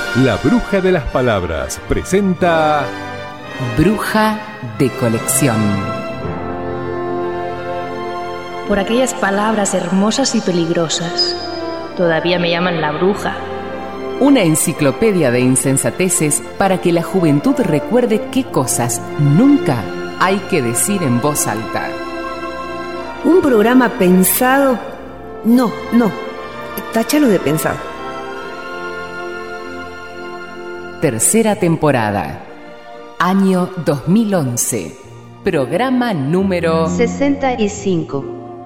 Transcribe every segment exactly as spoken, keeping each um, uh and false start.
La Bruja de las Palabras presenta Bruja de Colección. Por aquellas palabras hermosas y peligrosas, todavía me llaman la bruja. Una enciclopedia de insensateces para que la juventud recuerde qué cosas nunca hay que decir en voz alta. Un programa pensado... No, no, táchalo de pensado. Tercera temporada, año dos mil once, programa número sesenta y cinco.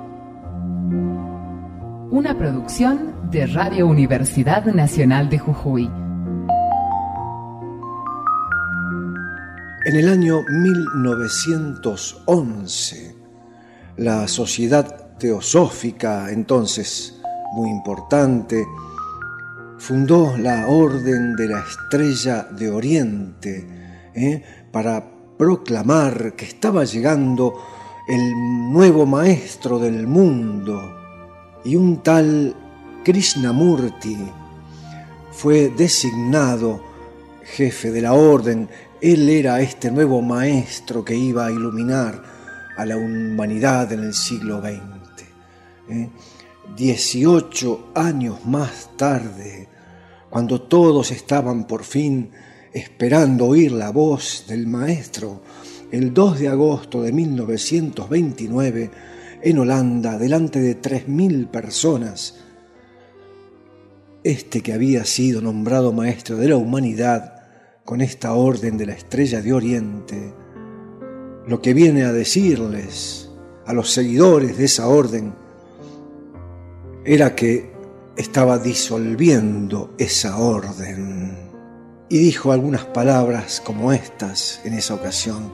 Una producción de Radio Universidad Nacional de Jujuy. En el año mil novecientos once, la Sociedad Teosófica, entonces muy importante, fundó la Orden de la Estrella de Oriente ¿eh? para proclamar que estaba llegando el nuevo maestro del mundo, y un tal Krishnamurti fue designado jefe de la orden. Él era este nuevo maestro que iba a iluminar a la humanidad en el siglo veinte. ¿eh? dieciocho años más tarde, cuando todos estaban por fin esperando oír la voz del maestro, el dos de agosto de mil novecientos veintinueve, en Holanda, delante de tres mil personas, este que había sido nombrado maestro de la humanidad con esta orden de la Estrella de Oriente, lo que viene a decirles a los seguidores de esa orden era que estaba disolviendo esa orden. Y dijo algunas palabras como estas en esa ocasión: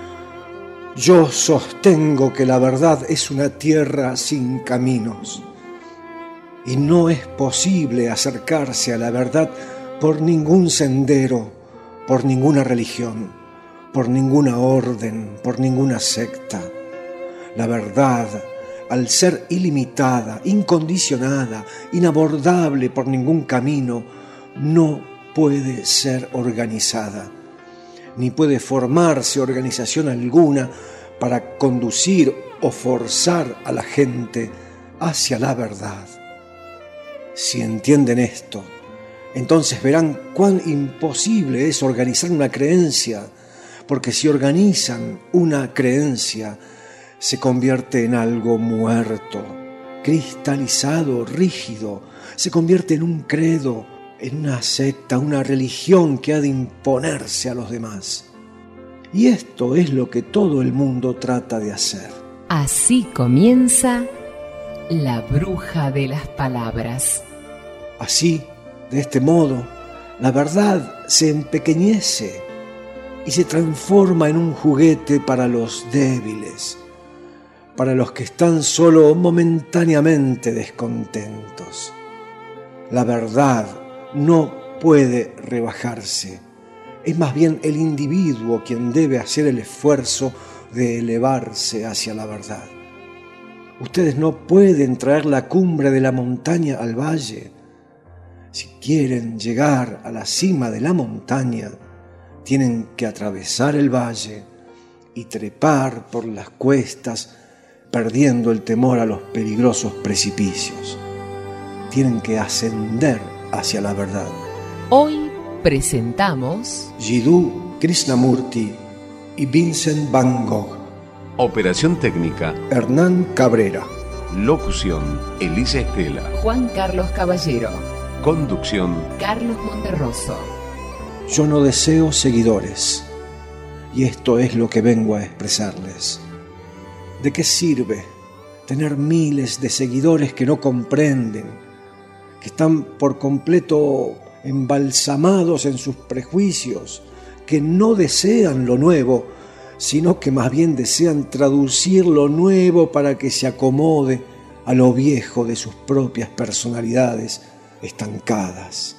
yo sostengo que la verdad es una tierra sin caminos y no es posible acercarse a la verdad por ningún sendero, por ninguna religión, por ninguna orden, por ninguna secta. La verdad, al ser ilimitada, incondicionada, inabordable por ningún camino, no puede ser organizada, ni puede formarse organización alguna para conducir o forzar a la gente hacia la verdad. Si entienden esto, entonces verán cuán imposible es organizar una creencia, porque si organizan una creencia, se convierte en algo muerto, cristalizado, rígido, se convierte en un credo, en una secta, una religión que ha de imponerse a los demás. Y esto es lo que todo el mundo trata de hacer. Así comienza La Bruja de las Palabras. Así, de este modo, la verdad se empequeñece y se transforma en un juguete para los débiles, para los que están solo momentáneamente descontentos. La verdad no puede rebajarse. Es más bien el individuo quien debe hacer el esfuerzo de elevarse hacia la verdad. Ustedes no pueden traer la cumbre de la montaña al valle. Si quieren llegar a la cima de la montaña, tienen que atravesar el valle y trepar por las cuestas, perdiendo el temor a los peligrosos precipicios. Tienen que ascender hacia la verdad. Hoy presentamos Jiddu Krishnamurti y Vincent Van Gogh. Operación técnica Hernán Cabrera. Locución Elisa Estela. Juan Carlos Caballero. Conducción Carlos Monterroso. Yo no deseo seguidores, y esto es lo que vengo a expresarles. ¿De qué sirve tener miles de seguidores que no comprenden, que están por completo embalsamados en sus prejuicios, que no desean lo nuevo, sino que más bien desean traducir lo nuevo para que se acomode a lo viejo de sus propias personalidades estancadas?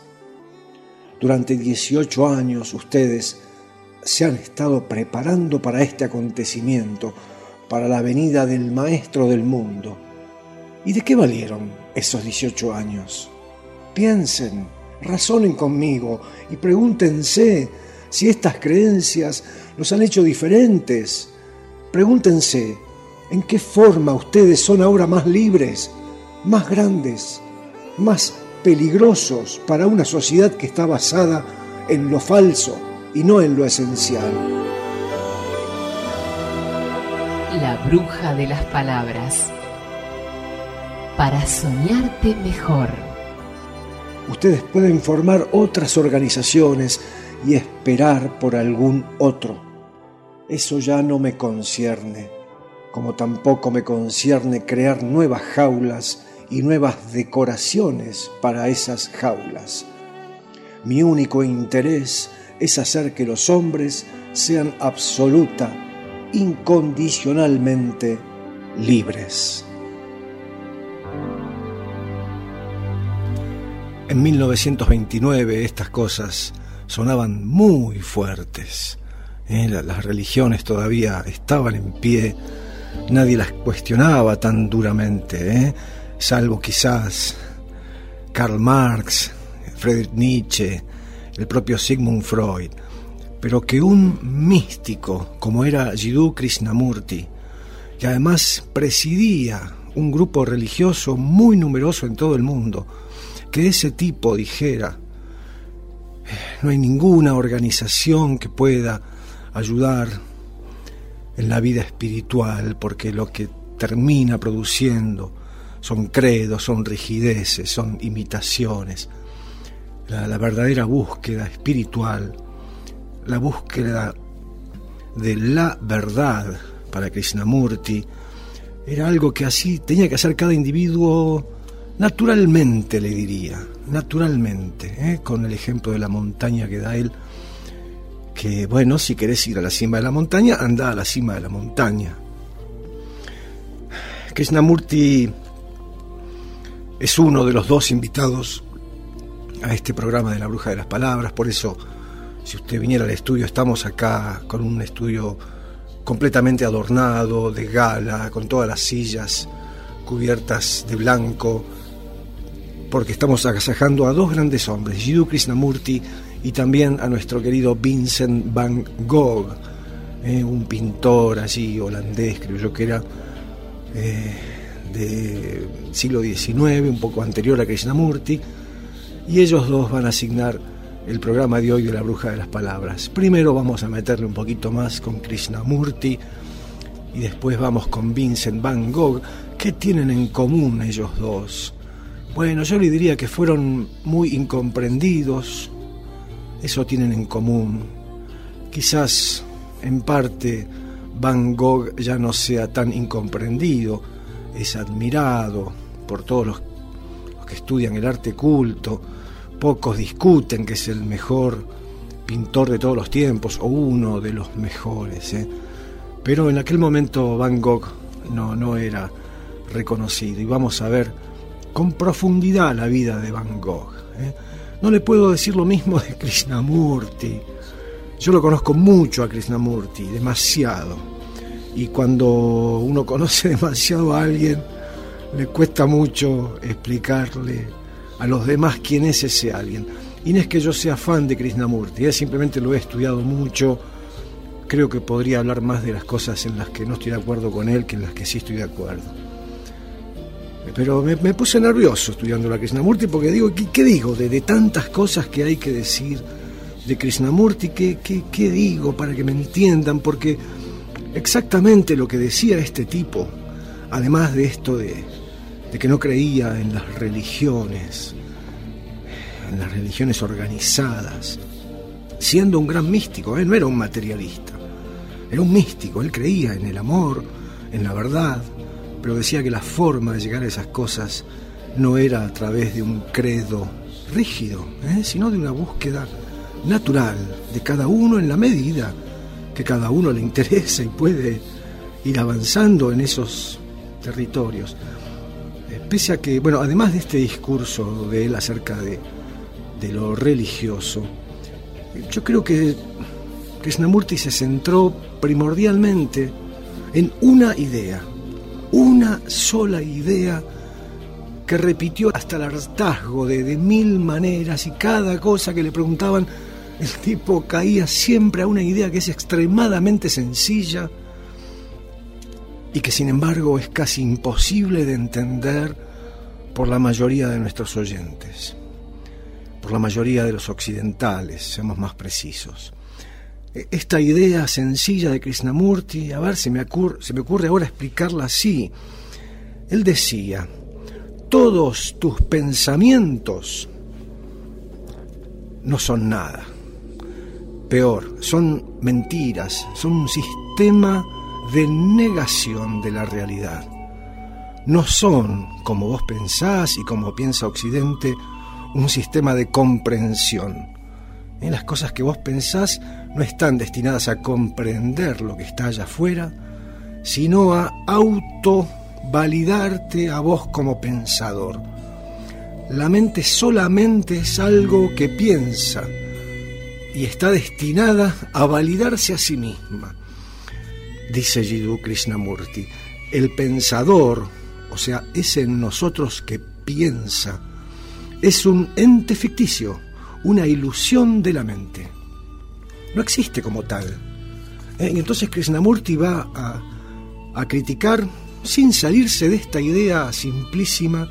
Durante dieciocho años ustedes se han estado preparando para este acontecimiento, para la venida del Maestro del Mundo. ¿Y de qué valieron esos dieciocho años? Piensen razonen conmigo y pregúntense si estas creencias los han hecho diferentes. Pregúntense en qué forma ustedes son ahora más libres, más grandes, más peligrosos para una sociedad que está basada en lo falso y no en lo esencial. La bruja de las palabras. Para soñarte mejor. Ustedes pueden formar otras organizaciones y esperar por algún otro. Eso ya no me concierne, como tampoco me concierne crear nuevas jaulas y nuevas decoraciones para esas jaulas. Mi único interés es hacer que los hombres sean absoluta, incondicionalmente libres. En mil novecientos veintinueve estas cosas sonaban muy fuertes. ¿Eh? Las religiones todavía estaban en pie, nadie las cuestionaba tan duramente, ¿eh? salvo quizás Karl Marx, Friedrich Nietzsche, el propio Sigmund Freud. Pero que un místico como era Jiddu Krishnamurti, que además presidía un grupo religioso muy numeroso en todo el mundo, que ese tipo dijera: no hay ninguna organización que pueda ayudar en la vida espiritual, porque lo que termina produciendo son credos, son rigideces, son imitaciones. La, la verdadera búsqueda espiritual, la búsqueda de la verdad para Krishnamurti, era algo que así tenía que hacer cada individuo naturalmente, le diría, naturalmente, ¿eh? con el ejemplo de la montaña que da él, que bueno, si querés ir a la cima de la montaña, anda a la cima de la montaña. Krishnamurti es uno de los dos invitados a este programa de La Bruja de las Palabras, por eso, si usted viniera al estudio, estamos acá con un estudio completamente adornado, de gala, con todas las sillas cubiertas de blanco, porque estamos agasajando a dos grandes hombres, Jiddu Krishnamurti y también a nuestro querido Vincent van Gogh, eh, un pintor allí holandés, creo yo que era, eh, del siglo diecinueve, un poco anterior a Krishnamurti, y ellos dos van a asignar el programa de hoy de La Bruja de las Palabras. Primero vamos a meterle un poquito más con Krishnamurti y después vamos con Vincent van Gogh. ¿Qué tienen en común ellos dos? Bueno, yo le diría que fueron muy incomprendidos, eso tienen en común. Quizás en parte Van Gogh ya no sea tan incomprendido, es admirado por todos los, los que estudian el arte culto. Pocos discuten que es el mejor pintor de todos los tiempos o uno de los mejores, ¿eh? Pero en aquel momento Van Gogh no, no era reconocido, y vamos a ver con profundidad la vida de Van Gogh, ¿eh? No le puedo decir lo mismo de Krishnamurti. Yo lo conozco mucho a Krishnamurti, demasiado, y cuando uno conoce demasiado a alguien le cuesta mucho explicarle a los demás quién es ese alguien. Y no es que yo sea fan de Krishnamurti, ¿eh? Simplemente lo he estudiado mucho. Creo que podría hablar más de las cosas en las que no estoy de acuerdo con él que en las que sí estoy de acuerdo. Pero me, me puse nervioso estudiando a Krishnamurti, porque digo, ¿qué, qué digo? De, de tantas cosas que hay que decir de Krishnamurti, ¿qué, qué, ¿qué digo para que me entiendan? Porque exactamente lo que decía este tipo, además de esto de, de que no creía en las religiones, en las religiones organizadas, siendo un gran místico, ¿eh? No era un materialista, era un místico, él creía en el amor, en la verdad, pero decía que la forma de llegar a esas cosas no era a través de un credo rígido, ¿eh? sino de una búsqueda natural de cada uno en la medida que cada uno le interesa y puede ir avanzando en esos territorios. Eh, pese a que, bueno, además de este discurso de él acerca de, de lo religioso, yo creo que Krishnamurti se centró primordialmente en una idea, una sola idea que repitió hasta el hartazgo de, de mil maneras, y cada cosa que le preguntaban, el tipo caía siempre a una idea que es extremadamente sencilla y que sin embargo es casi imposible de entender por la mayoría de nuestros oyentes, por la mayoría de los occidentales, seamos más precisos. Esta idea sencilla de Krishnamurti, a ver, se me ocurre, se me ocurre ahora explicarla así. Él decía: todos tus pensamientos no son nada. Peor, son mentiras, son un sistema de negación de la realidad. No son, como vos pensás y como piensa Occidente, un sistema de comprensión. ¿Eh? Las cosas que vos pensás no están destinadas a comprender lo que está allá afuera, sino a autovalidarte a vos como pensador. La mente solamente es algo que piensa y está destinada a validarse a sí misma. Dice Jiddu Krishnamurti, el pensador, o sea, ese en nosotros que piensa, es un ente ficticio, una ilusión de la mente. No existe como tal. ¿Eh? Y entonces Krishnamurti va a, a criticar, sin salirse de esta idea simplísima,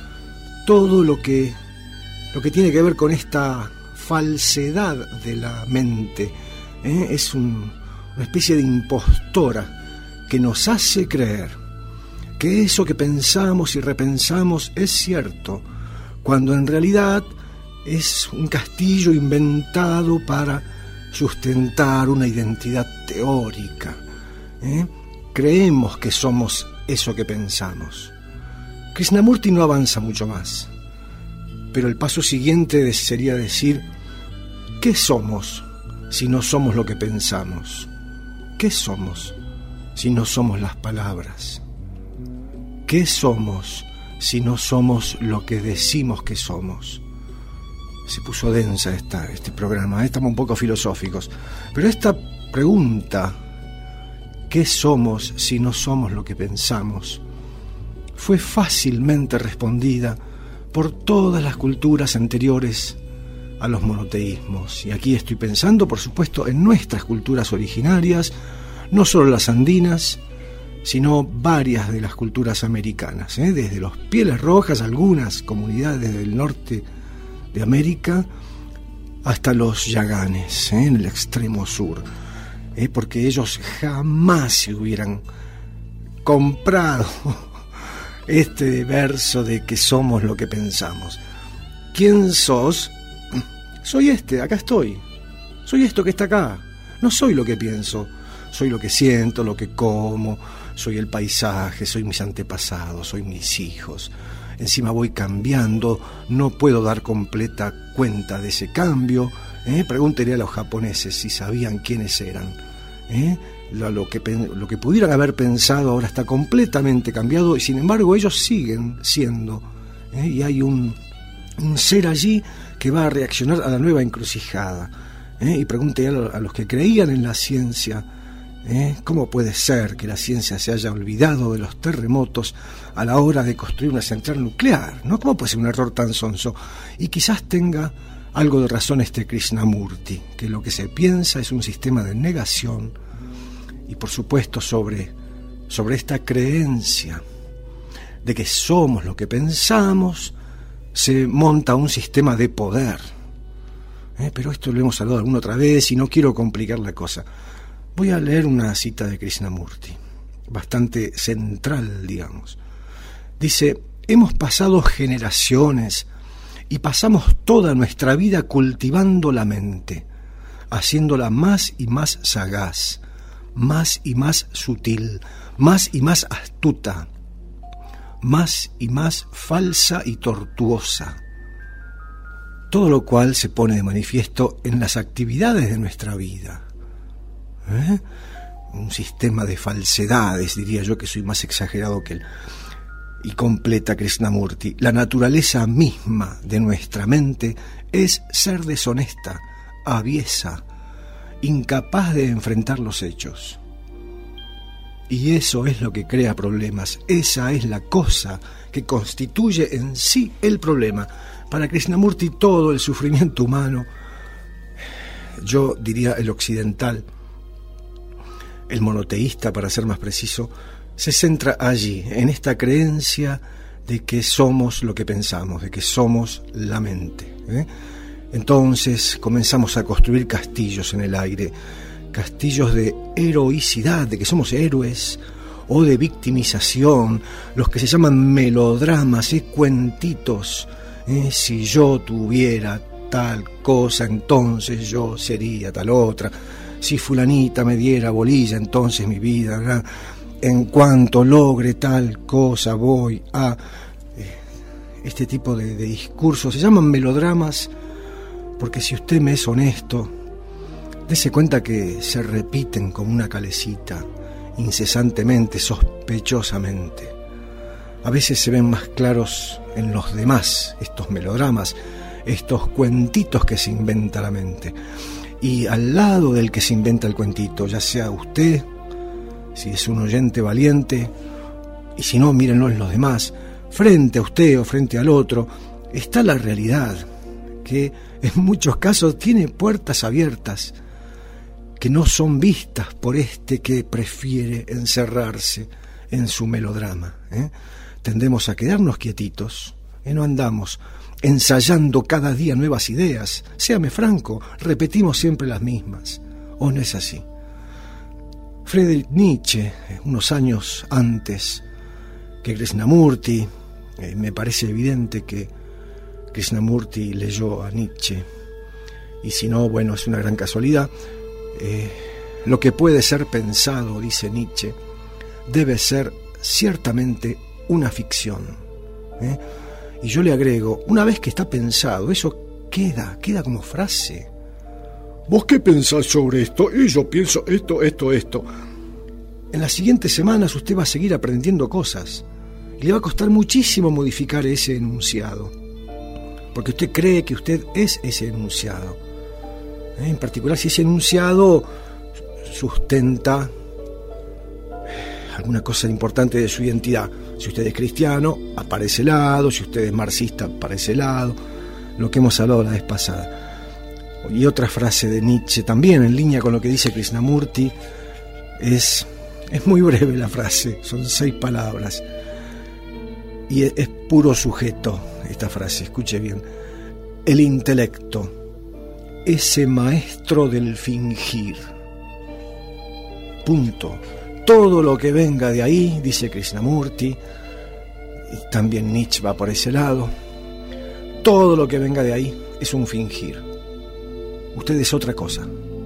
todo lo que, lo que tiene que ver con esta falsedad de la mente. ¿Eh? Es un, una especie de impostora que nos hace creer que eso que pensamos y repensamos es cierto, cuando en realidad es un castillo inventado para sustentar una identidad teórica. ¿Eh? Creemos que somos eso que pensamos. Krishnamurti no avanza mucho más, pero el paso siguiente sería decir: ¿qué somos si no somos lo que pensamos? ¿Qué somos si no somos las palabras? ¿Qué somos si no somos lo que decimos que somos? Se puso densa esta, este programa, ¿eh? Estamos un poco filosóficos, pero esta pregunta, ¿qué somos si no somos lo que pensamos?, fue fácilmente respondida por todas las culturas anteriores a los monoteísmos. Y aquí estoy pensando, por supuesto, en nuestras culturas originarias, no solo las andinas, sino varias de las culturas americanas, ¿eh? Desde los Pieles Rojas, algunas comunidades del norte de América, hasta los Yaganes, ¿eh? En el extremo sur, ¿eh? Porque ellos jamás se hubieran comprado este verso de que somos lo que pensamos. ¿Quién sos? Soy este, acá estoy. Soy esto que está acá. No soy lo que pienso, soy lo que siento, lo que como, soy el paisaje, soy mis antepasados, soy mis hijos. Encima voy cambiando, no puedo dar completa cuenta de ese cambio. ¿Eh? Pregúntenle a los japoneses si sabían quiénes eran. ¿Eh? Lo, lo, que, lo que pudieran haber pensado ahora está completamente cambiado, y sin embargo ellos siguen siendo. ¿Eh? Y hay un, un ser allí que va a reaccionar a la nueva encrucijada. ¿Eh? Y pregúntenle a, a los que creían en la ciencia, ¿Eh? ¿cómo puede ser que la ciencia se haya olvidado de los terremotos a la hora de construir una central nuclear? ¿No? ¿Cómo puede ser un error tan sonso? Y quizás tenga algo de razón este Krishnamurti, que lo que se piensa es un sistema de negación, y por supuesto sobre, sobre esta creencia de que somos lo que pensamos, se monta un sistema de poder. ¿Eh? Pero esto lo hemos hablado alguna otra vez y no quiero complicar la cosa. Voy a leer una cita de Krishnamurti, bastante central, digamos. Dice: hemos pasado generaciones y pasamos toda nuestra vida cultivando la mente, haciéndola más y más sagaz, más y más sutil, más y más astuta, más y más falsa y tortuosa. Todo lo cual se pone de manifiesto en las actividades de nuestra vida. ¿Eh? Un sistema de falsedades, diría yo, que soy más exagerado que él. Y completa Krishnamurti: la naturaleza misma de nuestra mente es ser deshonesta, aviesa, incapaz de enfrentar los hechos. Y eso es lo que crea problemas. Esa es la cosa que constituye en sí el problema. Para Krishnamurti todo el sufrimiento humano, yo diría el occidental, el monoteísta para ser más preciso, se centra allí, en esta creencia de que somos lo que pensamos, de que somos la mente, ¿eh? Entonces comenzamos a construir castillos en el aire, castillos de heroicidad, de que somos héroes, o de victimización, los que se llaman melodramas, ¿eh? Cuentitos, ¿eh? Si yo tuviera tal cosa, entonces yo sería tal otra, si fulanita me diera bolilla, entonces mi vida, ¿verdad? En cuanto logre tal cosa voy a... Eh, este tipo de, de discursos se llaman melodramas, porque si usted me es honesto, dése cuenta que se repiten como una calecita, incesantemente, sospechosamente. A veces se ven más claros en los demás estos melodramas, estos cuentitos que se inventa la mente. Y al lado del que se inventa el cuentito, ya sea usted, si es un oyente valiente, y si no, mírenlo en los demás, frente a usted o frente al otro, está la realidad, que en muchos casos tiene puertas abiertas, que no son vistas por este que prefiere encerrarse en su melodrama, ¿eh? Tendemos a quedarnos quietitos, y no andamos ensayando cada día nuevas ideas. Séame franco, repetimos siempre las mismas, ¿o no es así? Friedrich Nietzsche, unos años antes que Krishnamurti, eh, me parece evidente que Krishnamurti leyó a Nietzsche, y si no, bueno, es una gran casualidad. Eh, lo que puede ser pensado, dice Nietzsche, debe ser ciertamente una ficción, ¿eh? Y yo le agrego, una vez que está pensado, eso queda, queda como frase. ¿Vos qué pensás sobre esto? Y yo pienso esto, esto, esto. En las siguientes semanas usted va a seguir aprendiendo cosas, y le va a costar muchísimo modificar ese enunciado, porque usted cree que usted es ese enunciado. ¿Eh? En particular, si ese enunciado sustenta alguna cosa importante de su identidad. Si usted es cristiano, para ese lado; si usted es marxista, para ese lado, lo que hemos hablado la vez pasada. Y otra frase de Nietzsche, también en línea con lo que dice Krishnamurti, es, es muy breve la frase, son seis palabras, y es, es puro sujeto esta frase, escuche bien. El intelecto, ese maestro del fingir. Punto. Todo lo que venga de ahí, dice Krishnamurti, y también Nietzsche va por ese lado, todo lo que venga de ahí es un fingir. Usted es otra cosa.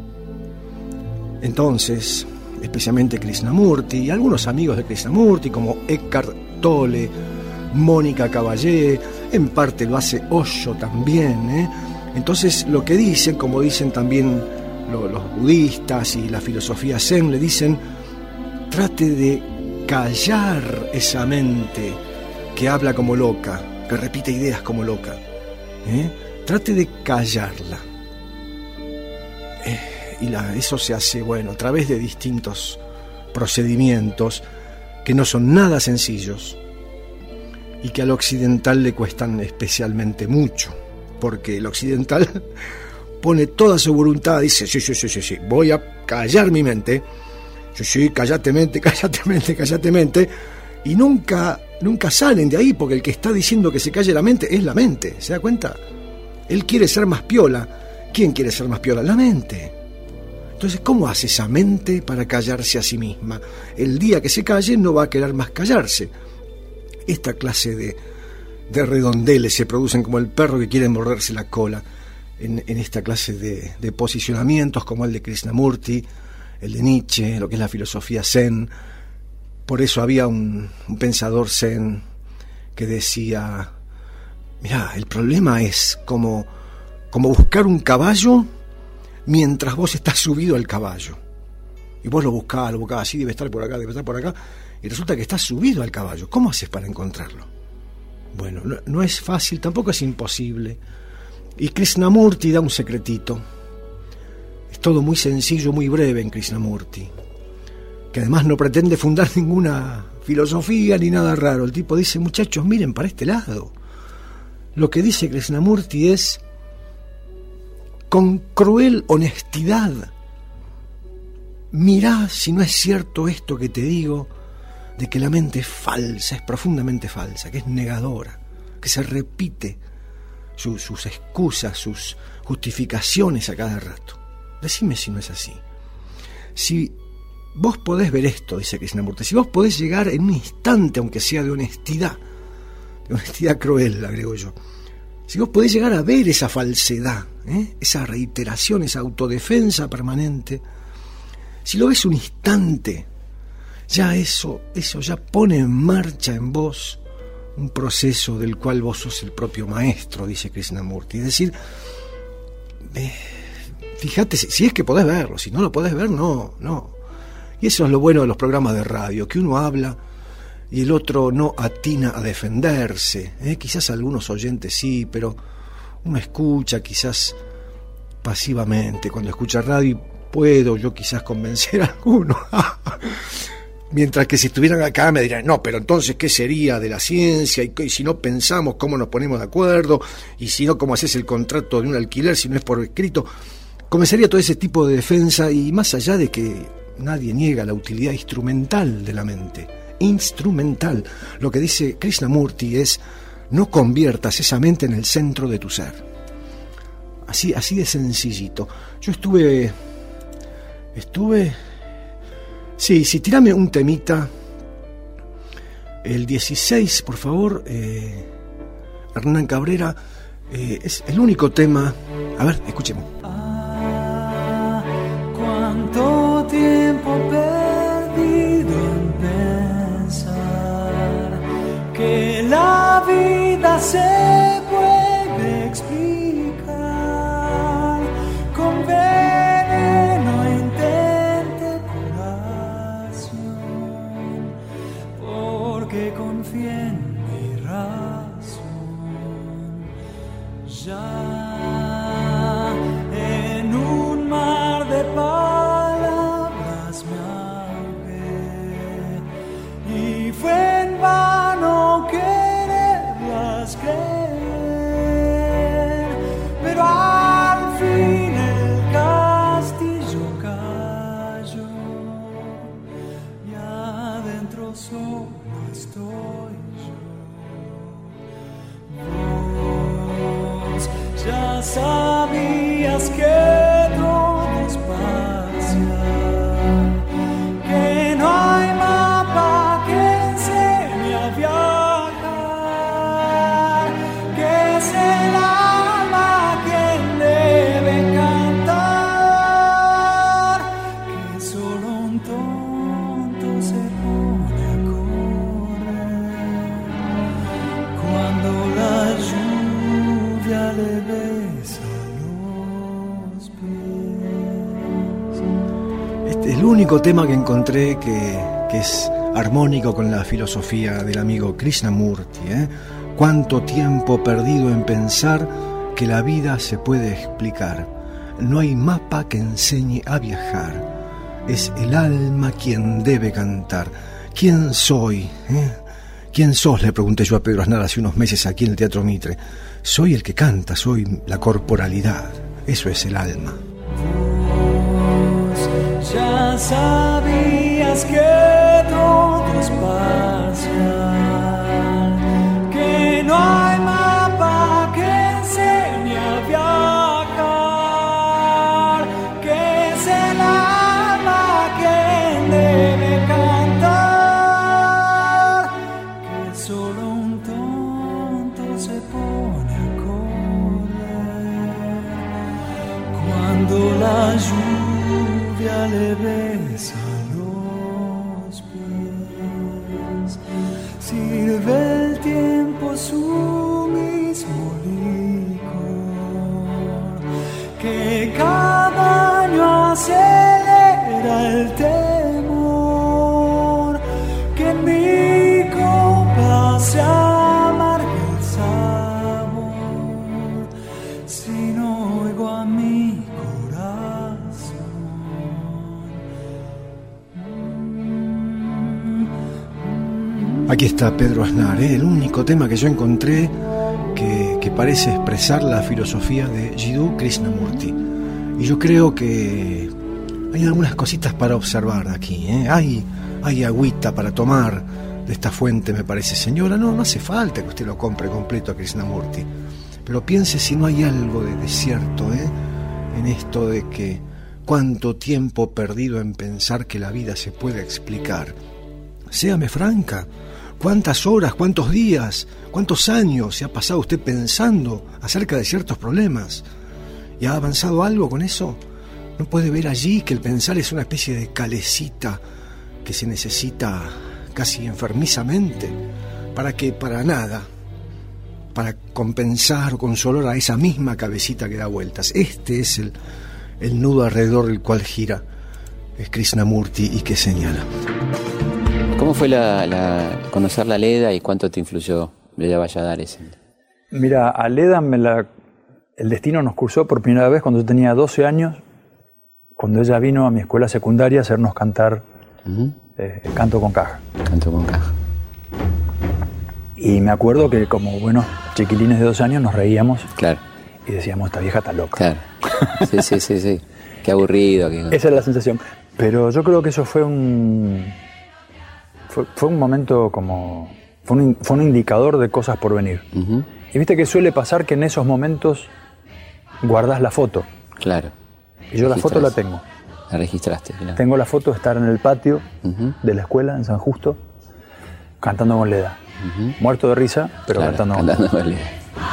Entonces, especialmente Krishnamurti y algunos amigos de Krishnamurti, como Eckhart Tolle, Mónica Caballé, en parte lo hace Osho también, ¿eh? Entonces, lo que dicen, como dicen también lo, los budistas y la filosofía zen, le dicen: trate de callar esa mente que habla como loca, que repite ideas como loca, ¿eh? Trate de callarla. Eh, y la, eso se hace, bueno, a través de distintos procedimientos que no son nada sencillos y que al occidental le cuestan especialmente mucho, porque el occidental pone toda su voluntad, dice: sí, sí, sí, sí, sí, voy a callar mi mente. Sí, sí, cállate mente, cállate mente, cállate mente. Y nunca, nunca salen de ahí, porque el que está diciendo que se calle la mente es la mente, ¿se da cuenta? Él quiere ser más piola. ¿Quién quiere ser más piola? La mente. Entonces, ¿cómo hace esa mente para callarse a sí misma? El día que se calle no va a querer más callarse. Esta clase de, de redondeles se producen como el perro que quiere morderse la cola en, en esta clase de, de posicionamientos como el de Krishnamurti, el de Nietzsche, lo que es la filosofía zen. Por eso había un, un pensador zen que decía: mirá, el problema es como, como buscar un caballo mientras vos estás subido al caballo. Y vos lo buscás, lo buscás así, debe estar por acá, debe estar por acá, y resulta que estás subido al caballo. ¿Cómo haces para encontrarlo? Bueno, no, no es fácil, tampoco es imposible. Y Krishnamurti da un secretito. Es todo muy sencillo, muy breve en Krishnamurti. que además no pretende fundar ninguna filosofía ni nada raro. El tipo dice, muchachos, miren para este lado. Lo que dice Krishnamurti es, con cruel honestidad, mirá si no es cierto esto que te digo, de que la mente es falsa, es profundamente falsa, que es negadora, que se repite su, sus excusas, sus justificaciones a cada rato. Decime si no es así. Si vos podés ver esto, dice Krishnamurti, si vos podés llegar en un instante, aunque sea de honestidad, de honestidad cruel, agrego yo, si vos podés llegar a ver esa falsedad, ¿eh? esa reiteración, esa autodefensa permanente, si lo ves un instante, ya eso, eso ya pone en marcha en vos un proceso del cual vos sos el propio maestro, dice Krishnamurti. Es decir, eh, fíjate, si, si es que podés verlo, si no lo podés ver, no, no. Y eso es lo bueno de los programas de radio, que uno habla y el otro no atina a defenderse, ¿eh? Quizás algunos oyentes sí, pero uno escucha quizás pasivamente. Cuando escucha radio puedo yo quizás convencer a alguno. Mientras que si estuvieran acá me dirán, no, pero entonces, ¿qué sería de la ciencia? Y, y si no pensamos, ¿cómo nos ponemos de acuerdo? Y si no, ¿cómo haces el contrato de un alquiler si no es por escrito? Comenzaría todo ese tipo de defensa, y más allá de que nadie niega la utilidad instrumental de la mente, instrumental, lo que dice Krishnamurti es, no conviertas esa mente en el centro de tu ser. Así, así de sencillito. Yo estuve... Estuve... Sí, sí, tirame un temita. El dieciséis, por favor. Eh, Hernán Cabrera. Eh, es el único tema. A ver, escuchemos. Ah, cuánto tiempo perdido en pensar que la vida se puede explicar con veneno intente curación, porque confía en mi razón. Ya en un mar de palabras me ahogué y fue en vano quererlas creer, pero al fin el castillo cayó y adentro solo estoy yo. Vos ya sabías que todo es parcial, que no hay mapa que enseñe a viajar, que es el alma quien debe cantar, que solo un tonto se pone a correr cuando la lluvia le besa los pies. Este es el único tema que encontré que, que es armónico con la filosofía del amigo Krishnamurti, ¿eh? Cuánto tiempo perdido en pensar que la vida se puede explicar. No hay mapa que enseñe a viajar. Es el alma quien debe cantar. ¿Quién soy? ¿Eh? ¿Quién sos?, le pregunté yo a Pedro Aznar hace unos meses aquí en el Teatro Mitre. Soy el que canta, soy la corporalidad. Eso es el alma. Vos ya sabías que todo es parcial, que no hay mapa que enseñe a viajar, que es el alma quien debe cantar, que solo un tonto se pone a correr cuando la lluvia le besa los pies. Sirve el tiempo su mismo licor, que cada año acelera el temor, que en mi copa se amarga el sabor, si no oigo a mi corazón. Aquí está Pedro Aznar, ¿eh? El único tema que yo encontré que, que parece expresar la filosofía de Jiddu Krishnamurti. Y yo creo que hay algunas cositas para observar aquí, ¿eh? Hay, hay agüita para tomar de esta fuente, me parece. Señora, no, no hace falta que usted lo compre completo a Krishnamurti. Pero piense si no hay algo de, de cierto, ¿eh? En esto de que cuánto tiempo perdido en pensar que la vida se puede explicar. Séame franca. ¿Cuántas horas, cuántos días, cuántos años se ha pasado usted pensando acerca de ciertos problemas? ¿Y ha avanzado algo con eso? ¿No puede ver allí que el pensar es una especie de calecita que se necesita casi enfermizamente? ¿Para qué? Para nada. Para compensar o consolar a esa misma cabecita que da vueltas. Este es el, el nudo alrededor del cual gira Krishnamurti y que señala. ¿Cómo fue la, la, conocer la Leda y cuánto te influyó Leda Valladares? Mira, a Leda me la, el destino nos cursó por primera vez cuando yo tenía doce años, cuando ella vino a mi escuela secundaria a hacernos cantar uh-huh. eh, canto con caja. Canto con caja. Y me acuerdo que como buenos chiquilines de doce años nos reíamos. Claro. Y decíamos, esta vieja está loca. Claro. Sí, sí, sí, sí. Qué aburrido. Qué... Esa es la sensación. Pero yo creo que eso fue un... Fue, fue un momento como... Fue un, fue un indicador de cosas por venir. Uh-huh. Y viste que suele pasar que en esos momentos guardás la foto. Claro. Y yo la foto la tengo. La registraste. Claro. Tengo la foto de estar en el patio uh-huh. de la escuela en San Justo, cantando con Leda. Uh-huh. Muerto de risa, pero claro, cantando, cantando con Leda.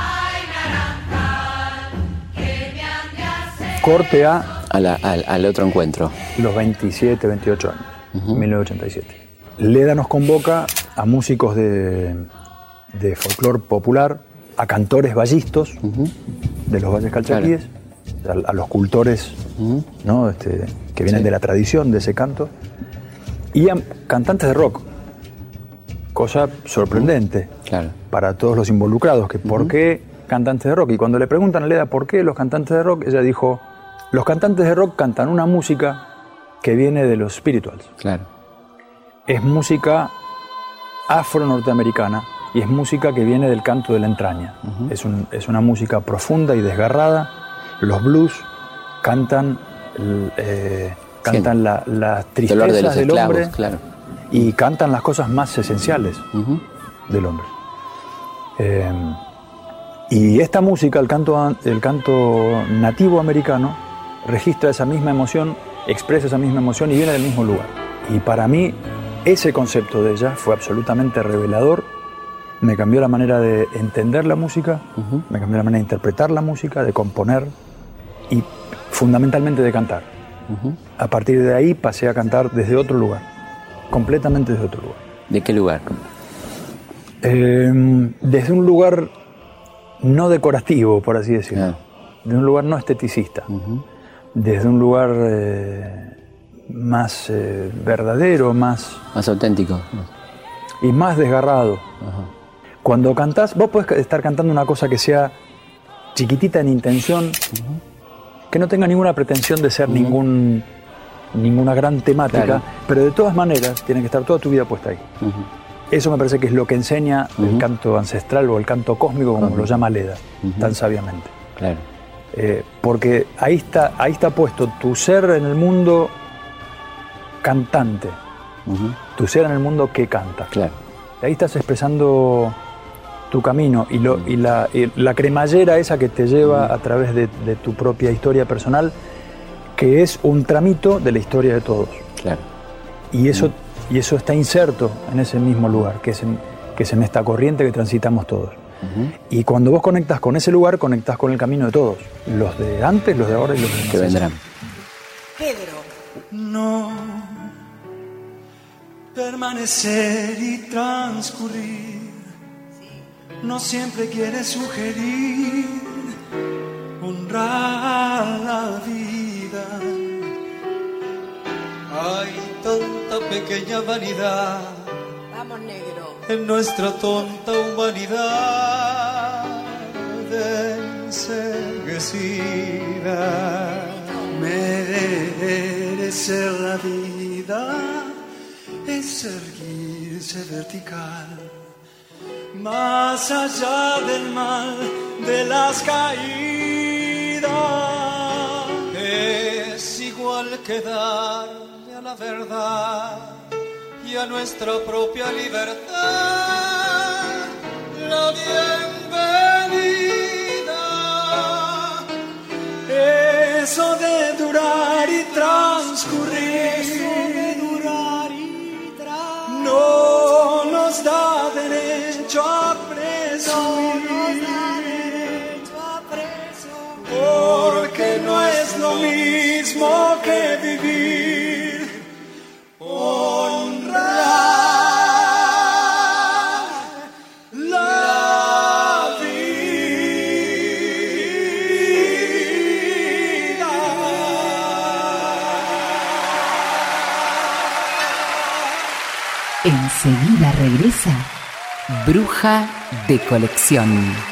Corte a... a la, al, al otro encuentro. Los veintisiete, veintiocho años, uh-huh. mil novecientos ochenta y siete. Leda nos convoca a músicos de, de folclore popular, a cantores vallistos uh-huh. de los valles calchaquíes, claro. a, a los cultores uh-huh. ¿no? este, que vienen sí. de la tradición de ese canto, y a cantantes de rock, cosa sorprendente uh-huh. claro. para todos los involucrados, que uh-huh. ¿por qué cantantes de rock? Y cuando le preguntan a Leda por qué los cantantes de rock, ella dijo, los cantantes de rock cantan una música que viene de los spirituals. Claro. Es música afro-norteamericana y es música que viene del canto de la entraña. Uh-huh. Es, un, es una música profunda y desgarrada. Los blues cantan, eh, cantan sí. la, las tristezas de del esclavos, hombre claro. y cantan las cosas más esenciales uh-huh. del hombre. Eh, y esta música, el canto, el canto nativo americano, registra esa misma emoción, expresa esa misma emoción y viene del mismo lugar. Y para mí, ese concepto de ella fue absolutamente revelador. Me cambió la manera de entender la música, uh-huh. me cambió la manera de interpretar la música, de componer y fundamentalmente de cantar. Uh-huh. A partir de ahí pasé a cantar desde otro lugar, completamente desde otro lugar. ¿De qué lugar? Eh, desde un lugar no decorativo, por así decirlo. Ah. De un lugar no esteticista. Uh-huh. Desde un lugar... Eh, más eh, verdadero, más... Más auténtico. Y más desgarrado. Ajá. Cuando cantás, vos podés estar cantando una cosa que sea chiquitita en intención, uh-huh. que no tenga ninguna pretensión de ser uh-huh. ningún, ninguna gran temática, claro. pero de todas maneras tiene que estar toda tu vida puesta ahí. Uh-huh. Eso me parece que es lo que enseña uh-huh. el canto ancestral o el canto cósmico, como uh-huh. lo llama Leda, uh-huh. tan sabiamente. Claro. Eh, porque ahí está, ahí está puesto tu ser en el mundo... cantante, uh-huh. tu ser en el mundo que canta. Claro. Ahí estás expresando tu camino y, lo, uh-huh. y, la, y la cremallera esa que te lleva uh-huh. a través de, de tu propia historia personal, que es un tramito de la historia de todos. Claro. Y eso, uh-huh. y eso está inserto en ese mismo lugar, que es en, que es en esta corriente que transitamos todos. Uh-huh. Y cuando vos conectas con ese lugar, conectás con el camino de todos. Los de antes, los de ahora y los de que vendrán. Pedro. No permanecer y transcurrir, no siempre quiere sugerir honrar la vida. Hay tanta pequeña vanidad, vamos negro, en nuestra tonta humanidad enseguecida. Merecer la vida es erguirse vertical, más allá del mal, de las caídas. Es igual que darle a la verdad y a nuestra propia libertad la bienvenida. Eso de durar y transcurrir, eso de durar y transcurrir, no nos da derecho a presumir, no nos da derecho a presumir, porque no es lo mismo que vivir, honrar la vida. Enseguida regresa Bruja de Colección.